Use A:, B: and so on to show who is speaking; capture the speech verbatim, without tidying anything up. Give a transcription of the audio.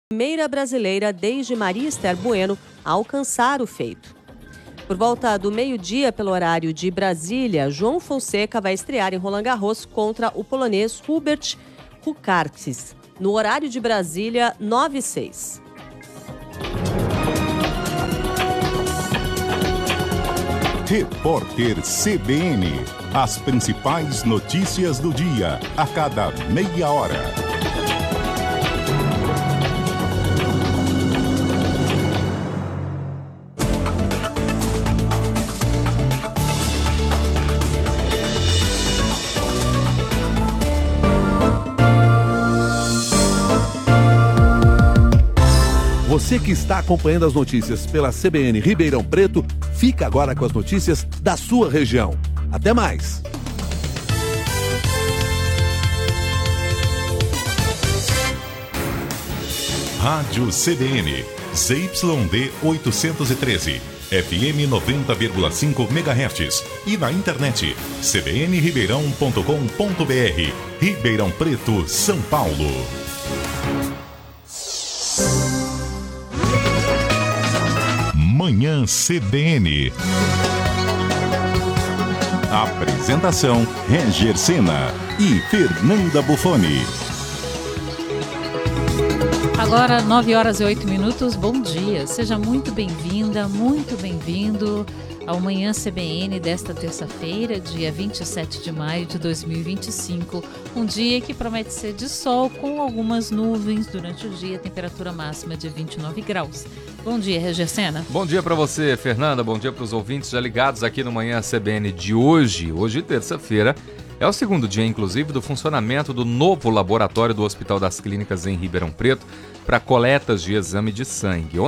A: Primeira brasileira desde Maria Esther Bueno a alcançar o feito. Por volta do meio-dia, pelo horário de Brasília, João Fonseca vai estrear em Roland Garros contra o polonês Hubert Hurkacz. No horário de Brasília, nove e seis.
B: Repórter C B N. As principais notícias do dia, a cada meia hora.
C: Você que está acompanhando as notícias pela C B N Ribeirão Preto, fica agora com as notícias da sua região. Até mais!
B: Rádio C B N, Z Y D oitocentos e treze, F M noventa vírgula cinco megahertz e na internet c b n ribeirão ponto com ponto b r. Ribeirão Preto, São Paulo. Manhã C B N. Apresentação: Reger Sena e Fernanda Bufoni.
D: Agora, nove horas e oito minutos, bom dia. Seja muito bem-vinda, muito bem-vindo ao Manhã C B N desta terça-feira, dia vinte e sete de maio de dois mil e vinte e cinco. Um dia que promete ser de sol com algumas nuvens durante o dia, temperatura máxima de vinte e nove graus. Bom dia, Reger Sena.
E: Bom dia para você, Fernanda. Bom dia para os ouvintes já ligados aqui no Manhã C B N de hoje. Hoje, terça-feira, é o segundo dia, inclusive, do funcionamento do novo laboratório do Hospital das Clínicas em Ribeirão Preto para coletas de exame de sangue.